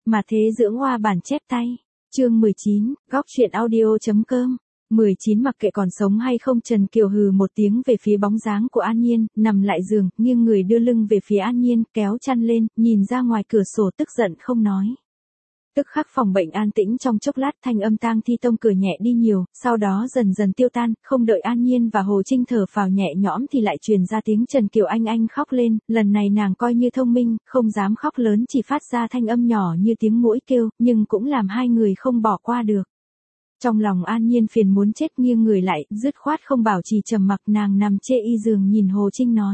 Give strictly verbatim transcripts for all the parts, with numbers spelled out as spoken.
Mà thế dưỡng hoa bản chép tay. Chương mười chín, góc truyện audio.com. mười chín Mặc kệ còn sống hay không, Trần Kiều hừ một tiếng về phía bóng dáng của An Nhiên, nằm lại giường, nghiêng người đưa lưng về phía An Nhiên, kéo chăn lên, nhìn ra ngoài cửa sổ tức giận không nói. Tức khắc phòng bệnh an tĩnh trong chốc lát, thanh âm tang thi tông cửa nhẹ đi nhiều, sau đó dần dần tiêu tan, không đợi An Nhiên và Hồ Trinh thở phào nhẹ nhõm thì lại truyền ra tiếng Trần Kiều anh anh khóc lên, lần này nàng coi như thông minh, không dám khóc lớn, chỉ phát ra thanh âm nhỏ như tiếng muỗi kêu, nhưng cũng làm hai người không bỏ qua được. Trong lòng An Nhiên phiền muốn chết, nghiêng người lại, dứt khoát không bảo trì trầm mặc, nàng nằm chê y giường nhìn Hồ Trinh nói.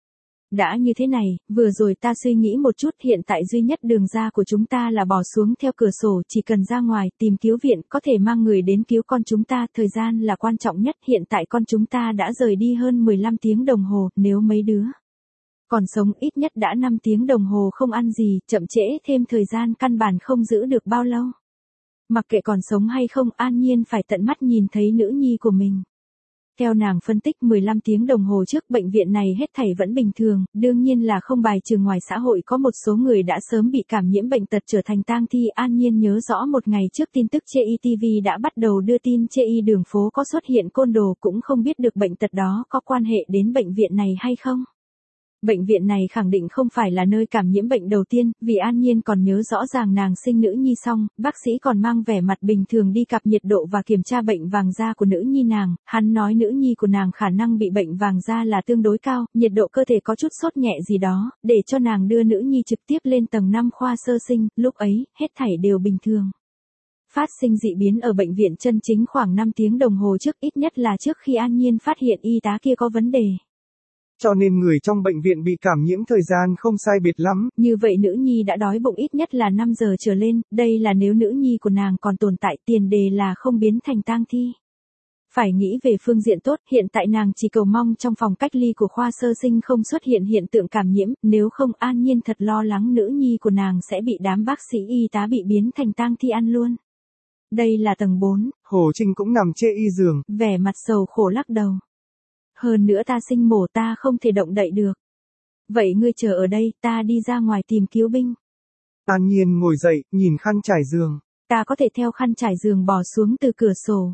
Đã như thế này, vừa rồi ta suy nghĩ một chút, hiện tại duy nhất đường ra của chúng ta là bỏ xuống theo cửa sổ, chỉ cần ra ngoài, tìm cứu viện, có thể mang người đến cứu con chúng ta, thời gian là quan trọng nhất, hiện tại con chúng ta đã rời đi hơn mười lăm tiếng đồng hồ, nếu mấy đứa còn sống ít nhất đã năm tiếng đồng hồ không ăn gì, chậm trễ thêm thời gian căn bản không giữ được bao lâu. Mặc kệ còn sống hay không, An Nhiên phải tận mắt nhìn thấy nữ nhi của mình. Theo nàng phân tích, mười lăm tiếng đồng hồ trước bệnh viện này hết thảy vẫn bình thường, đương nhiên là không bài trừ ngoài xã hội có một số người đã sớm bị cảm nhiễm bệnh tật trở thành tang thi. An Nhiên nhớ rõ một ngày trước tin tức chê y ti vi đã bắt đầu đưa tin chê y đường phố có xuất hiện côn đồ, cũng không biết được bệnh tật đó có quan hệ đến bệnh viện này hay không. Bệnh viện này khẳng định không phải là nơi cảm nhiễm bệnh đầu tiên, vì An Nhiên còn nhớ rõ ràng nàng sinh nữ nhi xong, bác sĩ còn mang vẻ mặt bình thường đi cặp nhiệt độ và kiểm tra bệnh vàng da của nữ nhi nàng, hắn nói nữ nhi của nàng khả năng bị bệnh vàng da là tương đối cao, nhiệt độ cơ thể có chút sốt nhẹ gì đó, để cho nàng đưa nữ nhi trực tiếp lên tầng năm khoa sơ sinh, lúc ấy, hết thảy đều bình thường. Phát sinh dị biến ở bệnh viện chân chính khoảng năm tiếng đồng hồ trước, ít nhất là trước khi An Nhiên phát hiện y tá kia có vấn đề. Cho nên người trong bệnh viện bị cảm nhiễm thời gian không sai biệt lắm. Như vậy nữ nhi đã đói bụng ít nhất là năm giờ trở lên, đây là nếu nữ nhi của nàng còn tồn tại, tiền đề là không biến thành tang thi. Phải nghĩ về phương diện tốt, hiện tại nàng chỉ cầu mong trong phòng cách ly của khoa sơ sinh không xuất hiện hiện tượng cảm nhiễm, nếu không An Nhiên thật lo lắng nữ nhi của nàng sẽ bị đám bác sĩ y tá bị biến thành tang thi ăn luôn. Đây là tầng bốn. Hồ Trinh cũng nằm chê y giường, vẻ mặt sầu khổ lắc đầu. Hơn nữa ta sinh mổ, ta không thể động đậy được. Vậy ngươi chờ ở đây, ta đi ra ngoài tìm cứu binh. An Nhiên ngồi dậy, nhìn khăn trải giường. Ta có thể theo khăn trải giường bò xuống từ cửa sổ.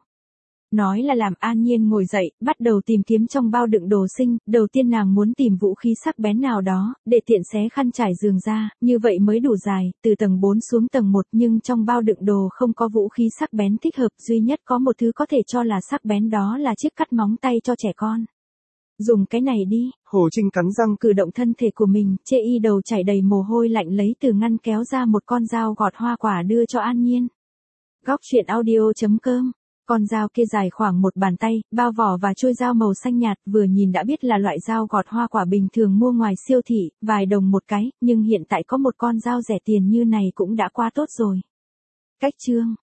Nói là làm. An Nhiên ngồi dậy, bắt đầu tìm kiếm trong bao đựng đồ sinh, đầu tiên nàng muốn tìm vũ khí sắc bén nào đó, để tiện xé khăn trải giường ra, như vậy mới đủ dài, từ tầng bốn xuống tầng một, nhưng trong bao đựng đồ không có vũ khí sắc bén thích hợp, duy nhất có một thứ có thể cho là sắc bén, đó là chiếc cắt móng tay cho trẻ con. Dùng cái này đi. Hồ Trinh cắn răng cử động thân thể của mình, chê y đầu chảy đầy mồ hôi lạnh lấy từ ngăn kéo ra một con dao gọt hoa quả đưa cho An Nhiên. Góc truyện audio.com. Con dao kia dài khoảng một bàn tay, bao vỏ và chuôi dao màu xanh nhạt, vừa nhìn đã biết là loại dao gọt hoa quả bình thường mua ngoài siêu thị, vài đồng một cái, nhưng hiện tại có một con dao rẻ tiền như này cũng đã quá tốt rồi. Cách chương